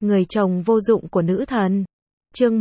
Người chồng vô dụng của nữ thần. Chương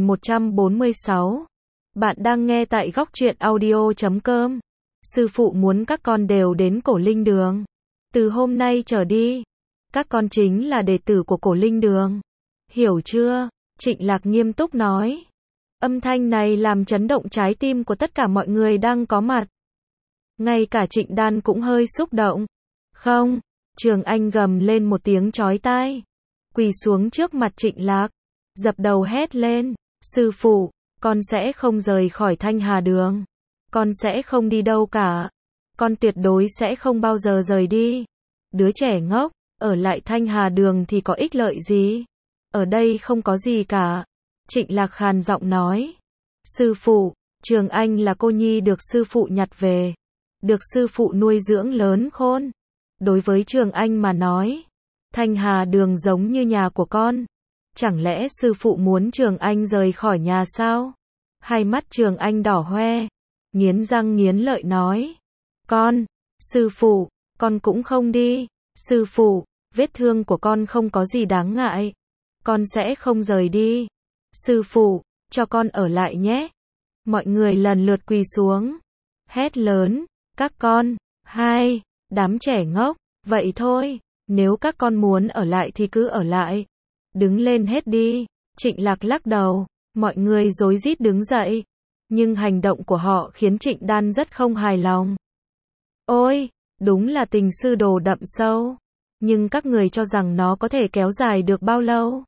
1146. Bạn đang nghe tại góc truyện audio.com. Sư phụ muốn các con đều đến Cổ Linh Đường. Từ hôm nay trở đi, các con chính là đệ tử của Cổ Linh Đường. Hiểu chưa? Trịnh Lạc nghiêm túc nói. Âm thanh này làm chấn động trái tim của tất cả mọi người đang có mặt. Ngay cả Trịnh Đan cũng hơi xúc động. Không, Trường Anh gầm lên một tiếng chói tai. Quỳ xuống trước mặt Trịnh Lạc, dập đầu hét lên. Sư phụ, con sẽ không rời khỏi Thanh Hà Đường. Con sẽ không đi đâu cả. Con tuyệt đối sẽ không bao giờ rời đi. Đứa trẻ ngốc, ở lại Thanh Hà Đường thì có ích lợi gì? Ở đây không có gì cả. Trịnh Lạc khàn giọng nói. Sư phụ, Trường Anh là cô nhi được sư phụ nhặt về. Được sư phụ nuôi dưỡng lớn khôn. Đối với Trường Anh mà nói, Thanh Hà Đường giống như nhà của con. Chẳng lẽ sư phụ muốn Trường Anh rời khỏi nhà sao? Hai mắt Trường Anh đỏ hoe, nghiến răng nghiến lợi nói. Sư phụ, con cũng không đi. Sư phụ, vết thương của con không có gì đáng ngại. Con sẽ không rời đi. Sư phụ, cho con ở lại nhé. Mọi người lần lượt quỳ xuống, hét lớn. Các con, đám trẻ ngốc, vậy thôi, nếu các con muốn ở lại thì cứ ở lại. Đứng lên hết đi. Trịnh Lạc lắc đầu, mọi người rối rít đứng dậy. Nhưng hành động của họ khiến Trịnh Đan rất không hài lòng. Ôi, đúng là tình sư đồ đậm sâu. Nhưng các người cho rằng nó có thể kéo dài được bao lâu?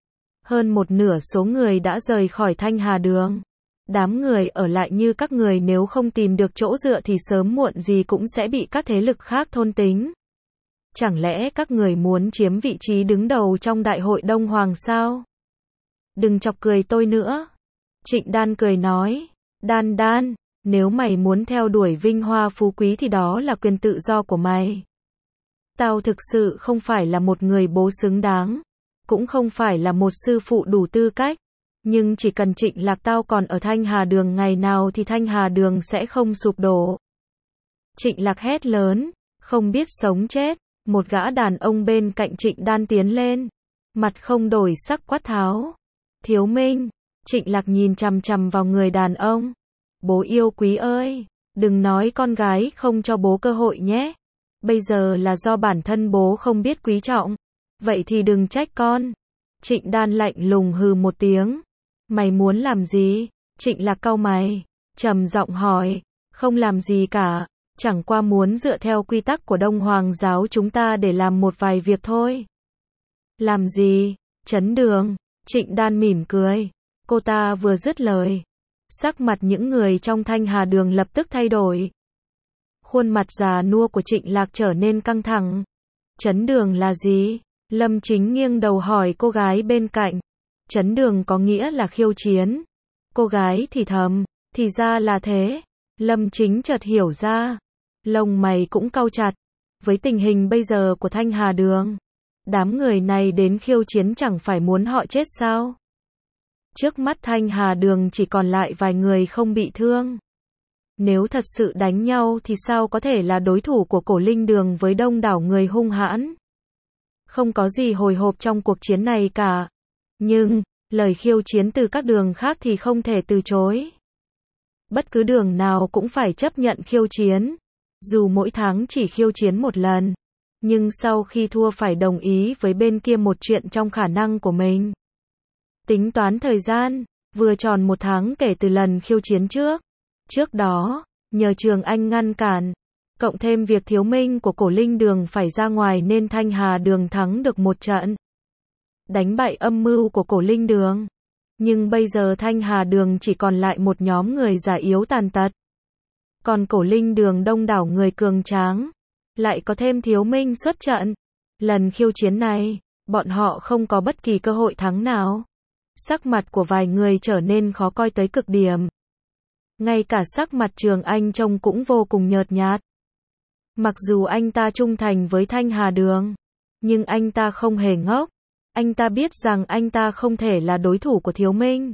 Hơn một nửa số người đã rời khỏi Thanh Hà Đường. Đám người ở lại như các người nếu không tìm được chỗ dựa thì sớm muộn gì cũng sẽ bị các thế lực khác thôn tính. Chẳng lẽ các người muốn chiếm vị trí đứng đầu trong đại hội Đông Hoàng sao? Đừng chọc cười tôi nữa. Trịnh Đan cười nói. Đan, nếu mày muốn theo đuổi vinh hoa phú quý thì đó là quyền tự do của mày. Tao thực sự không phải là một người bố xứng đáng. Cũng không phải là một sư phụ đủ tư cách. Nhưng chỉ cần Trịnh Lạc tao còn ở Thanh Hà Đường ngày nào thì Thanh Hà Đường sẽ không sụp đổ. Trịnh Lạc hét lớn, không biết sống chết. Một gã đàn ông bên cạnh Trịnh Đan tiến lên, mặt không đổi sắc quát tháo. Thiếu Minh. Trịnh Lạc nhìn chằm chằm vào người đàn ông. Bố yêu quý ơi, đừng nói con gái không cho bố cơ hội nhé. Bây giờ là do bản thân bố không biết quý trọng. Vậy thì đừng trách con. Trịnh Đan lạnh lùng hừ một tiếng. Mày muốn làm gì? Trịnh Lạc cau mày, trầm giọng hỏi. Không làm gì cả. Chẳng qua muốn dựa theo quy tắc của Đông Hoàng giáo chúng ta để làm một vài việc thôi. Làm gì? Chấn Đường. Trịnh Đan mỉm cười. Cô ta vừa dứt lời, sắc mặt những người trong Thanh Hà Đường lập tức thay đổi. Khuôn mặt già nua của Trịnh Lạc trở nên căng thẳng. Chấn Đường là gì? Lâm Chính nghiêng đầu hỏi cô gái bên cạnh. Chấn Đường có nghĩa là khiêu chiến. Cô gái thì thầm, thì ra là thế. Lâm Chính chợt hiểu ra. Lông mày cũng cau chặt. Với tình hình bây giờ của Thanh Hà Đường, đám người này đến khiêu chiến chẳng phải muốn họ chết sao? Trước mắt Thanh Hà Đường chỉ còn lại vài người không bị thương. Nếu thật sự đánh nhau thì sao có thể là đối thủ của Cổ Linh Đường với đông đảo người hung hãn? Không có gì hồi hộp trong cuộc chiến này cả. Nhưng, lời khiêu chiến từ các đường khác thì không thể từ chối. Bất cứ đường nào cũng phải chấp nhận khiêu chiến. Dù mỗi tháng chỉ khiêu chiến một lần. Nhưng sau khi thua phải đồng ý với bên kia một chuyện trong khả năng của mình. Tính toán thời gian, vừa tròn một tháng kể từ lần khiêu chiến trước. Trước đó, nhờ Trường Anh ngăn cản, cộng thêm việc Thiếu Minh của Cổ Linh Đường phải ra ngoài nên Thanh Hà Đường thắng được một trận. Đánh bại âm mưu của Cổ Linh Đường. Nhưng bây giờ Thanh Hà Đường chỉ còn lại một nhóm người già yếu tàn tật. Còn Cổ Linh Đường đông đảo người cường tráng. Lại có thêm Thiếu Minh xuất trận. Lần khiêu chiến này, bọn họ không có bất kỳ cơ hội thắng nào. Sắc mặt của vài người trở nên khó coi tới cực điểm. Ngay cả sắc mặt Trường Anh trông cũng vô cùng nhợt nhạt. Mặc dù anh ta trung thành với Thanh Hà Đường, nhưng anh ta không hề ngốc. Anh ta biết rằng anh ta không thể là đối thủ của Thiếu Minh.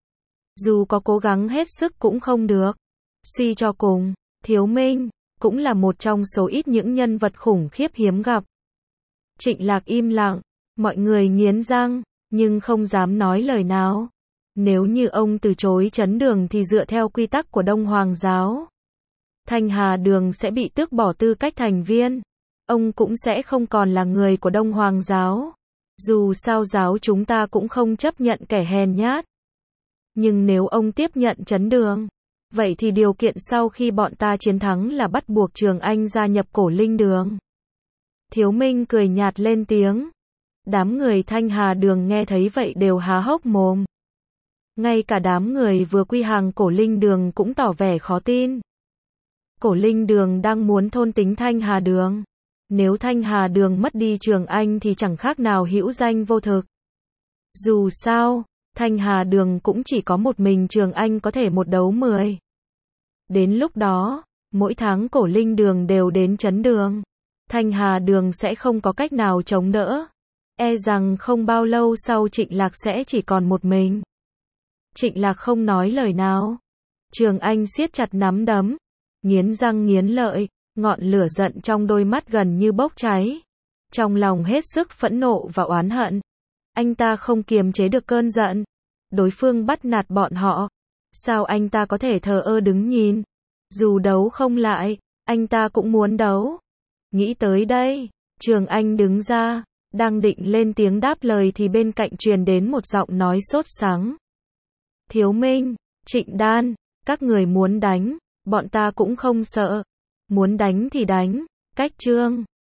Dù có cố gắng hết sức cũng không được. Suy cho cùng, Thiếu Minh cũng là một trong số ít những nhân vật khủng khiếp hiếm gặp. Trịnh Lạc im lặng, Mọi người nghiến răng, nhưng không dám nói lời nào. Nếu như ông từ chối Trấn Đường thì dựa theo quy tắc của Đông Hoàng giáo, Thanh Hà Đường sẽ bị tước bỏ tư cách thành viên. Ông cũng sẽ không còn là người của Đông Hoàng giáo. Dù sao giáo chúng ta cũng không chấp nhận kẻ hèn nhát. Nhưng nếu ông tiếp nhận Trấn Đường, vậy thì điều kiện sau khi bọn ta chiến thắng là bắt buộc Trường Anh gia nhập Cổ Linh Đường. Thiếu Minh cười nhạt lên tiếng. Đám người Thanh Hà Đường nghe thấy vậy đều há hốc mồm. Ngay cả đám người vừa quy hàng Cổ Linh Đường cũng tỏ vẻ khó tin. Cổ Linh Đường đang muốn thôn tính Thanh Hà Đường. Nếu Thanh Hà Đường mất đi Trường Anh thì chẳng khác nào hữu danh vô thực. Dù sao, Thanh Hà Đường cũng chỉ có một mình Trường Anh có thể một đấu 10. Đến lúc đó, mỗi tháng Cổ Linh Đường đều đến Trấn Đường. Thanh Hà Đường sẽ không có cách nào chống đỡ. E rằng không bao lâu sau Trịnh Lạc sẽ chỉ còn một mình. Trịnh Lạc không nói lời nào. Trường Anh siết chặt nắm đấm, nghiến răng nghiến lợi, ngọn lửa giận trong đôi mắt gần như bốc cháy. Trong lòng hết sức phẫn nộ và oán hận. Anh ta không kiềm chế được cơn giận. Đối phương bắt nạt bọn họ. Sao anh ta có thể thờ ơ đứng nhìn? Dù đấu không lại, anh ta cũng muốn đấu. Nghĩ tới đây, Trường Anh đứng ra, đang định lên tiếng đáp lời thì bên cạnh truyền đến một giọng nói sốt sắng. Thiếu Minh, Trịnh Đan, các người muốn đánh, bọn ta cũng không sợ. Muốn đánh thì đánh, cách chương.